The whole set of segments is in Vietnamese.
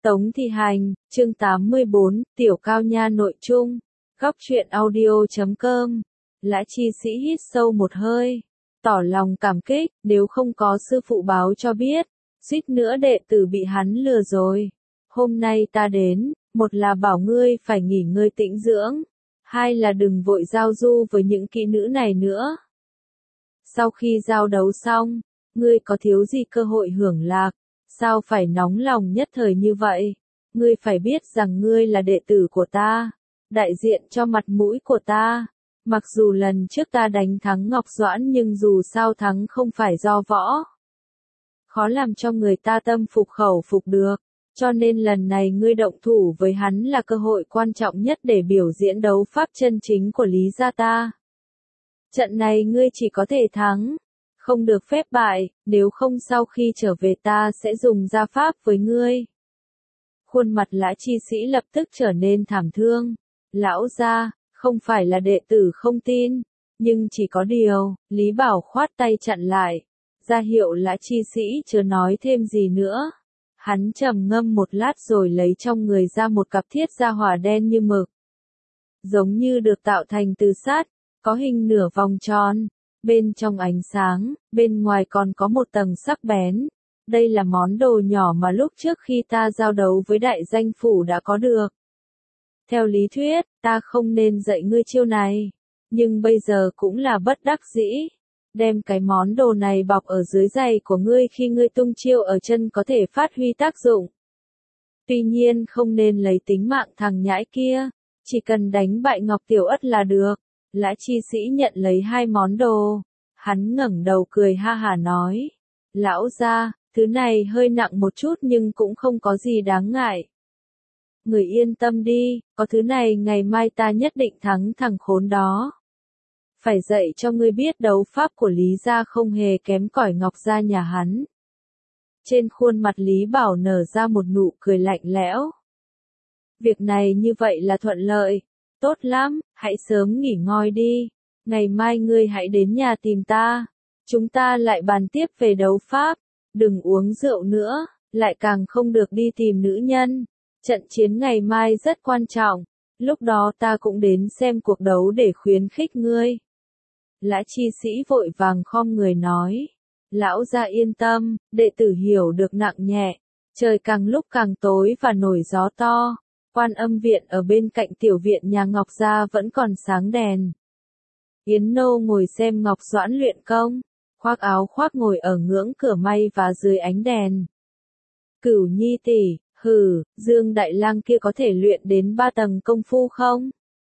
Tống Thị Hành, chương 84, Tiểu Cao Nha nội trung, góc truyện audio.com. Lã Chi Sĩ hít sâu một hơi, tỏ lòng cảm kích, nếu không có sư phụ báo cho biết, suýt nữa đệ tử bị hắn lừa rồi. Hôm nay ta đến, một là bảo ngươi phải nghỉ ngơi tĩnh dưỡng, hai là đừng vội giao du với những kỹ nữ này nữa. Sau khi giao đấu xong, ngươi có thiếu gì cơ hội hưởng lạc, sao phải nóng lòng nhất thời như vậy? Ngươi phải biết rằng ngươi là đệ tử của ta, đại diện cho mặt mũi của ta. Mặc dù lần trước ta đánh thắng Ngọc Doãn nhưng dù sao thắng không phải do võ. Khó làm cho người ta tâm phục khẩu phục được, cho nên lần này ngươi động thủ với hắn là cơ hội quan trọng nhất để biểu diễn đấu pháp chân chính của Lý gia ta. Trận này ngươi chỉ có thể thắng, không được phép bại, nếu không sau khi trở về ta sẽ dùng gia pháp với ngươi. Khuôn mặt Lã Chi Sĩ lập tức trở nên thảm thương. Lão gia, không phải là đệ tử không tin, nhưng chỉ có điều, Lý Bảo khoát tay chặn lại, ra hiệu Lã Chi Sĩ chớ nói thêm gì nữa. Hắn trầm ngâm một lát rồi lấy trong người ra một cặp thiết gia hỏa đen như mực, giống như được tạo thành từ sắt, có hình nửa vòng tròn, bên trong ánh sáng, bên ngoài còn có một tầng sắc bén. Đây là món đồ nhỏ mà lúc trước khi ta giao đấu với đại danh phủ đã có được. Theo lý thuyết, ta không nên dạy ngươi chiêu này, nhưng bây giờ cũng là bất đắc dĩ. Đem cái món đồ này bọc ở dưới giày của ngươi khi ngươi tung chiêu ở chân có thể phát huy tác dụng. Tuy nhiên không nên lấy tính mạng thằng nhãi kia, chỉ cần đánh bại Ngọc Tiểu Ất là được. Lã Chi Sĩ nhận lấy hai món đồ, hắn ngẩng đầu cười ha hả nói, lão gia, thứ này hơi nặng một chút nhưng cũng không có gì đáng ngại. Người yên tâm đi, có thứ này ngày mai ta nhất định thắng thằng khốn đó. Phải dạy cho ngươi biết đấu pháp của Lý gia không hề kém cỏi Ngọc gia nhà hắn. Trên khuôn mặt Lý Bảo nở ra một nụ cười lạnh lẽo. Việc này như vậy là thuận lợi. Tốt lắm, hãy sớm nghỉ ngơi đi. Ngày mai ngươi hãy đến nhà tìm ta. Chúng ta lại bàn tiếp về đấu pháp. Đừng uống rượu nữa, lại càng không được đi tìm nữ nhân. Trận chiến ngày mai rất quan trọng. Lúc đó ta cũng đến xem cuộc đấu để khuyến khích ngươi. Lã Chi Sĩ vội vàng khom người nói. Lão gia yên tâm, đệ tử hiểu được nặng nhẹ. Trời càng lúc càng tối và nổi gió to. Quan Âm viện ở bên cạnh tiểu viện nhà Ngọc gia vẫn còn sáng đèn. Yến Nô ngồi xem Ngọc Doãn luyện công, khoác áo khoác ngồi ở ngưỡng cửa may và dưới ánh đèn. Cửu Nhi tỷ, Dương Đại Lang kia có thể luyện đến 3 tầng công phu không?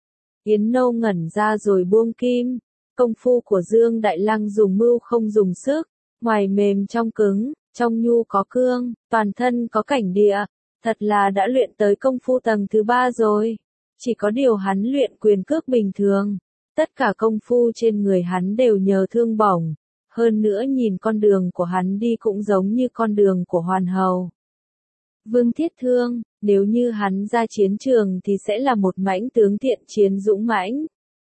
Yến Nô ngẩn ra rồi buông kim. Công phu của Dương Đại Lang dùng mưu không dùng sức, ngoài mềm trong cứng, trong nhu có cương, toàn thân có cảnh địa. Thật là đã luyện tới công phu tầng thứ 3 rồi. Chỉ có điều hắn luyện quyền cước bình thường. Tất cả công phu trên người hắn đều nhờ thương bổng. Hơn nữa nhìn con đường của hắn đi cũng giống như con đường của hoàn hầu. Vương Thiết Thương, nếu như hắn ra chiến trường thì sẽ là một mãnh tướng thiện chiến dũng mãnh.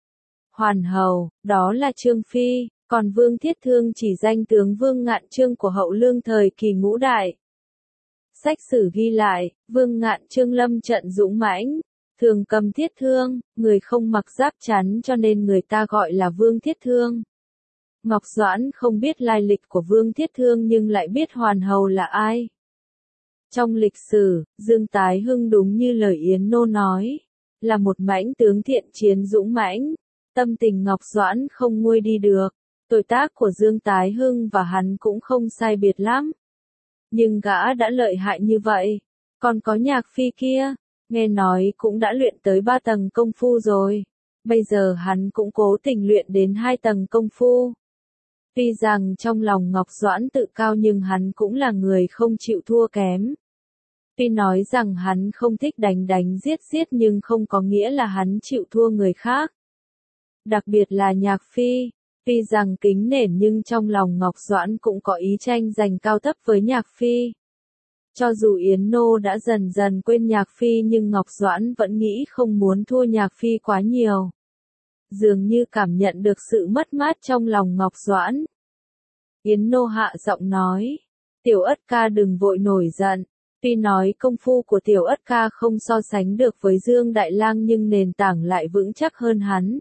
Hoàn hầu, đó là Trương Phi, còn Vương Thiết Thương chỉ danh tướng Vương Ngạn Trương của Hậu Lương thời kỳ Ngũ Đại. Sách sử ghi lại, Vương Ngạn Trương lâm trận dũng mãnh, thường cầm thiết thương, người không mặc giáp chắn cho nên người ta gọi là Vương Thiết Thương. Ngọc Doãn không biết lai lịch của Vương Thiết Thương nhưng lại biết hoàn hầu là ai. Trong lịch sử, Dương Tái Hưng đúng như lời Yến Nô nói, là một mãnh tướng thiện chiến dũng mãnh, tâm tình Ngọc Doãn không nguôi đi được, tuổi tác của Dương Tái Hưng và hắn cũng không sai biệt lắm. Nhưng gã đã lợi hại như vậy, còn có Nhạc Phi kia, nghe nói cũng đã luyện tới 3 tầng công phu rồi, bây giờ hắn cũng cố tình luyện đến 2 tầng công phu. Tuy rằng trong lòng Ngọc Doãn tự cao nhưng hắn cũng là người không chịu thua kém. Tuy nói rằng hắn không thích đánh đánh giết giết nhưng không có nghĩa là hắn chịu thua người khác. Đặc biệt là Nhạc Phi, tuy rằng kính nể nhưng trong lòng Ngọc Doãn cũng có ý tranh giành cao thấp với Nhạc Phi. Cho dù Yến Nô đã dần dần quên Nhạc Phi nhưng Ngọc Doãn vẫn nghĩ không muốn thua Nhạc Phi quá nhiều. Dường như cảm nhận được sự mất mát trong lòng Ngọc Doãn. Yến Nô hạ giọng nói, Tiểu Ất ca đừng vội nổi giận, Tuy nói công phu của Tiểu Ất ca không so sánh được với Dương Đại Lang nhưng nền tảng lại vững chắc hơn hắn.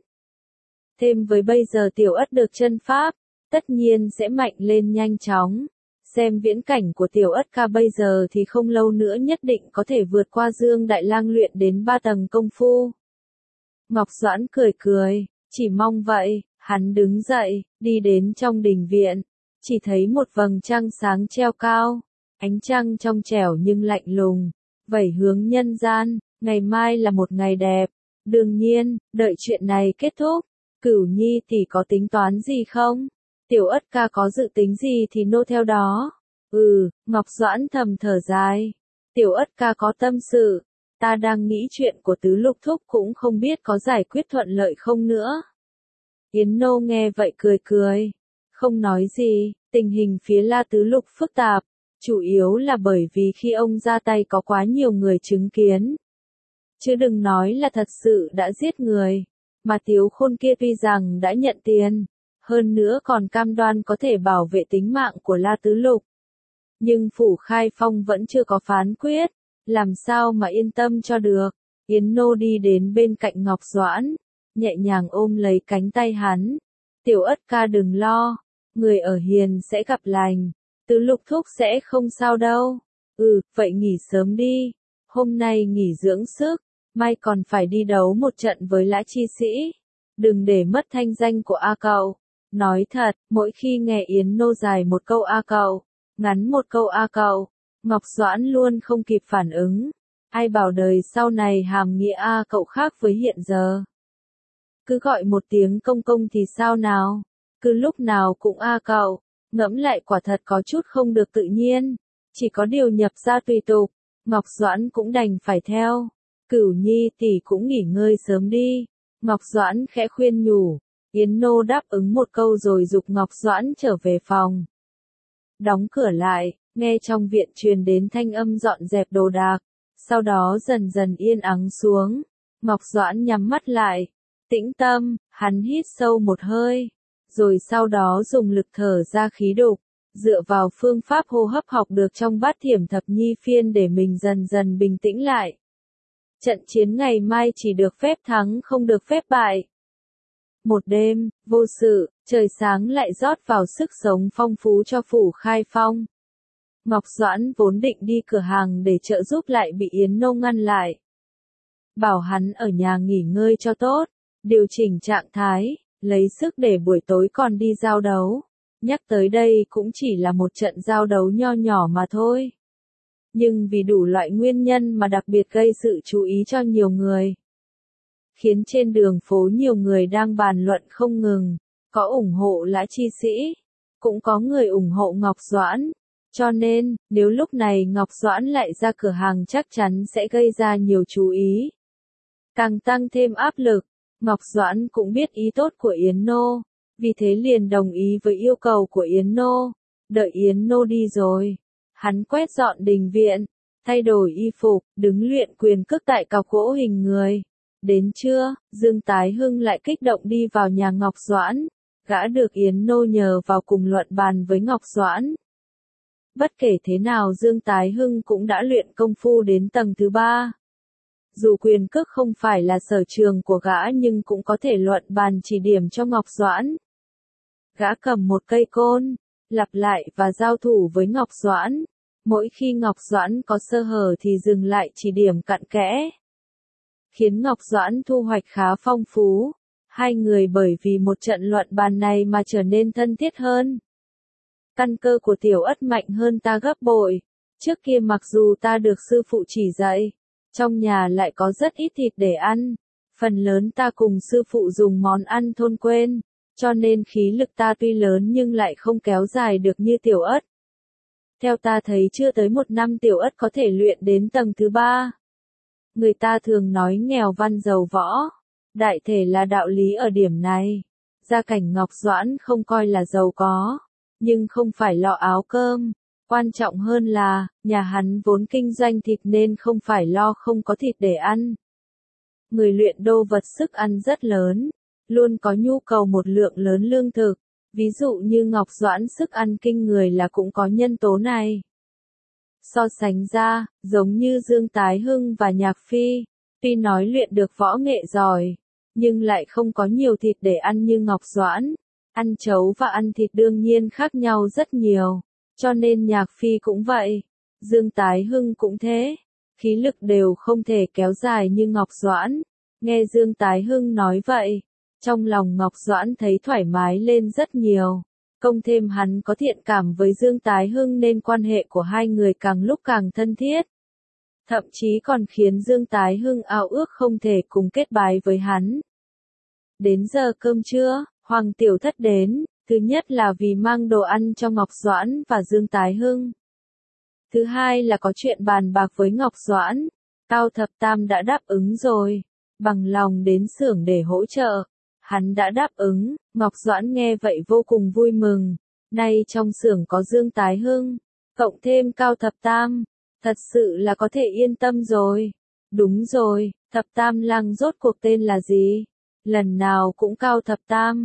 Thêm với bây giờ Tiểu Ất được chân pháp, tất nhiên sẽ mạnh lên nhanh chóng. Xem viễn cảnh của Tiểu Ất ca bây giờ thì không lâu nữa nhất định có thể vượt qua Dương Đại Lang luyện đến 3 tầng công phu. Ngọc Doãn cười cười, chỉ mong vậy, hắn đứng dậy, đi đến trong đình viện, chỉ thấy một vầng trăng sáng treo cao, ánh trăng trong trẻo nhưng lạnh lùng, vẩy hướng nhân gian, ngày mai là một ngày đẹp. Đương nhiên, đợi chuyện này kết thúc, Cửu Nhi tỷ có tính toán gì không? Tiểu Ất ca có dự tính gì thì nô theo đó. Ngọc Doãn thầm thở dài. Tiểu Ất ca có tâm sự, ta đang nghĩ chuyện của Tứ Lục Thúc cũng không biết có giải quyết thuận lợi không nữa. Yến Nô nghe vậy cười cười, không nói gì, tình hình phía La Tứ Lục phức tạp, chủ yếu là bởi vì khi ông ra tay có quá nhiều người chứng kiến. Chứ đừng nói là thật sự đã giết người, mà Tiếu Khôn kia tuy rằng đã nhận tiền, hơn nữa còn cam đoan có thể bảo vệ tính mạng của La Tứ Lục. Nhưng Phủ Khai Phong vẫn chưa có phán quyết, làm sao mà yên tâm cho được. Yến Nô đi đến bên cạnh Ngọc Doãn, nhẹ nhàng ôm lấy cánh tay hắn. Tiểu Ất ca đừng lo, người ở hiền sẽ gặp lành, Tứ Lục Thúc sẽ không sao đâu. Vậy nghỉ sớm đi, hôm nay nghỉ dưỡng sức, mai còn phải đi đấu một trận với Lã Chi Sĩ. Đừng để mất thanh danh của A Cậu. Nói thật, mỗi khi nghe Yến Nô dài một câu A Cậu, ngắn một câu A Cậu, Ngọc Doãn luôn không kịp phản ứng. Ai bảo đời sau này hàm nghĩa A Cậu khác với hiện giờ. Cứ gọi một tiếng công công thì sao nào? Cứ lúc nào cũng A Cậu, ngẫm lại quả thật có chút không được tự nhiên. Chỉ có điều nhập ra tùy tục, Ngọc Doãn cũng đành phải theo. Cửu Nhi tỷ cũng nghỉ ngơi sớm đi. Ngọc Doãn khẽ khuyên nhủ. Yến Nô đáp ứng một câu rồi giục Ngọc Doãn trở về phòng. Đóng cửa lại, nghe trong viện truyền đến thanh âm dọn dẹp đồ đạc, sau đó dần dần yên ắng xuống. Ngọc Doãn nhắm mắt lại, tĩnh tâm, hắn hít sâu một hơi, rồi sau đó dùng lực thở ra khí đục, dựa vào phương pháp hô hấp học được trong Bát Thiểm Thập Nhi Phiên để mình dần dần bình tĩnh lại. Trận chiến ngày mai chỉ được phép thắng không được phép bại. Một đêm, vô sự, trời sáng lại rót vào sức sống phong phú cho Phủ Khai Phong. Ngọc Doãn vốn định đi cửa hàng để trợ giúp lại bị Yến Nô ngăn lại. Bảo hắn ở nhà nghỉ ngơi cho tốt, điều chỉnh trạng thái, lấy sức để buổi tối còn đi giao đấu. Nhắc tới đây cũng chỉ là một trận giao đấu nho nhỏ mà thôi. Nhưng vì đủ loại nguyên nhân mà đặc biệt gây sự chú ý cho nhiều người. Khiến trên đường phố nhiều người đang bàn luận không ngừng, có ủng hộ Lã Chi Sĩ, cũng có người ủng hộ Ngọc Doãn. Cho nên, nếu lúc này Ngọc Doãn lại ra cửa hàng chắc chắn sẽ gây ra nhiều chú ý. Càng tăng thêm áp lực, Ngọc Doãn cũng biết ý tốt của Yến Nô, vì thế liền đồng ý với yêu cầu của Yến Nô. Đợi Yến Nô đi rồi, hắn quét dọn đình viện, thay đổi y phục, đứng luyện quyền cước tại cọc gỗ hình người. Đến trưa, Dương Tái Hưng lại kích động đi vào nhà Ngọc Doãn, gã được Yến Nô nhờ vào cùng luận bàn với Ngọc Doãn. Bất kể thế nào Dương Tái Hưng cũng đã luyện công phu đến tầng thứ 3. Dù quyền cước không phải là sở trường của gã nhưng cũng có thể luận bàn chỉ điểm cho Ngọc Doãn. Gã cầm một cây côn, lặp lại và giao thủ với Ngọc Doãn. Mỗi khi Ngọc Doãn có sơ hở thì dừng lại chỉ điểm cặn kẽ. Khiến Ngọc Doãn thu hoạch khá phong phú. Hai người bởi vì một trận luận bàn này mà trở nên thân thiết hơn. Căn cơ của Tiểu Ất mạnh hơn ta gấp bội. Trước kia mặc dù ta được sư phụ chỉ dạy, trong nhà lại có rất ít thịt để ăn. Phần lớn ta cùng sư phụ dùng món ăn thôn quên, cho nên khí lực ta tuy lớn nhưng lại không kéo dài được như Tiểu Ất. Theo ta thấy chưa tới một năm Tiểu Ất có thể luyện đến tầng thứ 3. Người ta thường nói nghèo văn giàu võ, đại thể là đạo lý ở điểm này. Gia cảnh Ngọc Doãn không coi là giàu có, nhưng không phải lo áo cơm. Quan trọng hơn là, nhà hắn vốn kinh doanh thịt nên không phải lo không có thịt để ăn. Người luyện đô vật sức ăn rất lớn, luôn có nhu cầu một lượng lớn lương thực. Ví dụ như Ngọc Doãn sức ăn kinh người là cũng có nhân tố này. So sánh ra, giống như Dương Tái Hưng và Nhạc Phi, tuy nói luyện được võ nghệ giỏi, nhưng lại không có nhiều thịt để ăn như Ngọc Doãn. Ăn trấu và ăn thịt đương nhiên khác nhau rất nhiều, cho nên Nhạc Phi cũng vậy, Dương Tái Hưng cũng thế, khí lực đều không thể kéo dài như Ngọc Doãn. Nghe Dương Tái Hưng nói vậy, trong lòng Ngọc Doãn thấy thoải mái lên rất nhiều. Cộng thêm hắn có thiện cảm với Dương Tái Hưng nên quan hệ của hai người càng lúc càng thân thiết. Thậm chí còn khiến Dương Tái Hưng ao ước không thể cùng kết bái với hắn. Đến giờ cơm trưa, Hoàng Tiểu Thất đến, thứ nhất là vì mang đồ ăn cho Ngọc Doãn và Dương Tái Hưng. Thứ hai là có chuyện bàn bạc với Ngọc Doãn, Cao Thập Tam đã đáp ứng rồi, bằng lòng đến xưởng để hỗ trợ. Hắn đã đáp ứng, Ngọc Doãn nghe vậy vô cùng vui mừng, nay trong xưởng có Dương Tái Hưng, cộng thêm Cao Thập Tam, thật sự là có thể yên tâm rồi. Đúng rồi, Thập Tam Lăng rốt cuộc tên là gì? Lần nào cũng Cao Thập Tam,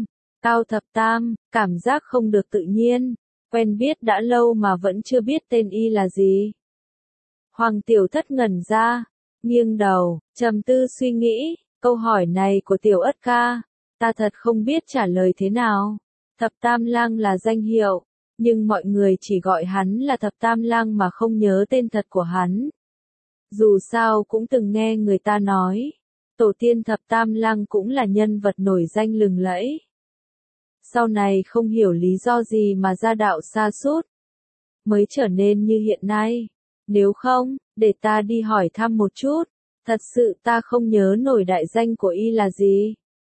cảm giác không được tự nhiên, quen biết đã lâu mà vẫn chưa biết tên y là gì. Hoàng Tiểu Thất ngẩn ra, nghiêng đầu, trầm tư suy nghĩ, câu hỏi này của Tiểu Ất ca, ta thật không biết trả lời thế nào. Thập Tam Lang là danh hiệu, nhưng mọi người chỉ gọi hắn là Thập Tam Lang mà không nhớ tên thật của hắn. Dù sao cũng từng nghe người ta nói, tổ tiên Thập Tam Lang cũng là nhân vật nổi danh lừng lẫy. Sau này không hiểu lý do gì mà gia đạo sa sút, mới trở nên như hiện nay. Nếu không, để ta đi hỏi thăm một chút, thật sự ta không nhớ nổi đại danh của y là gì.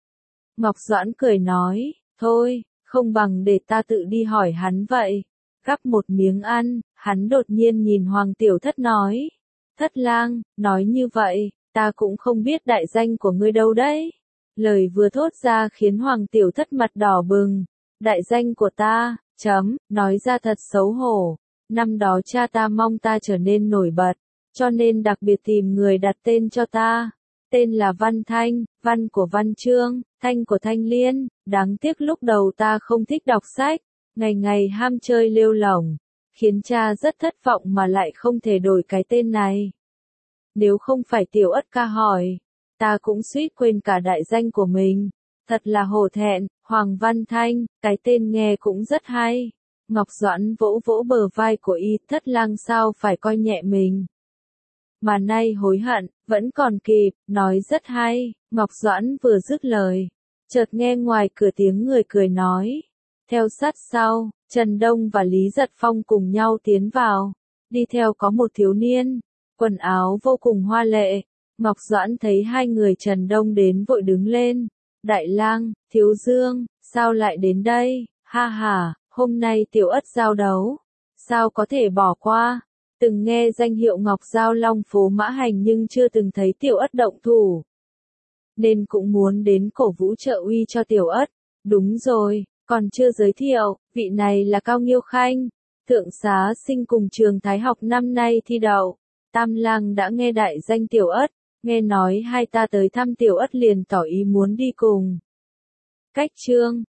Ngọc Doãn cười nói, thôi, không bằng để ta tự đi hỏi hắn vậy. Gắp một miếng ăn, hắn đột nhiên nhìn Hoàng Tiểu Thất nói, Thất Lang, nói như vậy, ta cũng không biết đại danh của ngươi đâu đấy. Lời vừa thốt ra khiến Hoàng Tiểu Thất mặt đỏ bừng, đại danh của ta, nói ra thật xấu hổ. Năm đó cha ta mong ta trở nên nổi bật, cho nên đặc biệt tìm người đặt tên cho ta. Tên là Văn Thanh, Văn của Văn Chương, Thanh của Thanh Liên. Đáng tiếc lúc đầu ta không thích đọc sách, ngày ngày ham chơi lêu lổng, khiến cha rất thất vọng mà lại không thể đổi cái tên này. Nếu không phải Tiểu Ất ca hỏi, ta cũng suýt quên cả đại danh của mình. Thật là hổ thẹn, Hoàng Văn Thanh, cái tên nghe cũng rất hay. Ngọc Doãn vỗ vỗ bờ vai của y, Thất Lang sao phải coi nhẹ mình. Mà nay hối hận, vẫn còn kịp, nói rất hay. Ngọc Doãn vừa dứt lời, chợt nghe ngoài cửa tiếng người cười nói. Theo sát sau, Trần Đông và Lý Giật Phong cùng nhau tiến vào. Đi theo có một thiếu niên, quần áo vô cùng hoa lệ. Ngọc Doãn thấy hai người Trần Đông đến vội đứng lên. Đại lang, Thiếu Dương, sao lại đến đây? Ha ha, hôm nay Tiểu Ất giao đấu, sao có thể bỏ qua? Từng nghe danh hiệu Ngọc Giao Long phố mã hành nhưng chưa từng thấy Tiểu Ất động thủ, nên cũng muốn đến cổ vũ trợ uy cho Tiểu Ất. Đúng rồi, còn chưa giới thiệu, vị này là Cao Nghiêu Khanh, thượng xá sinh cùng trường Thái học năm nay thi đậu. Tam Lang đã nghe đại danh Tiểu Ất, nghe nói hai ta tới thăm Tiểu Ất liền tỏ ý muốn đi cùng. Cách chương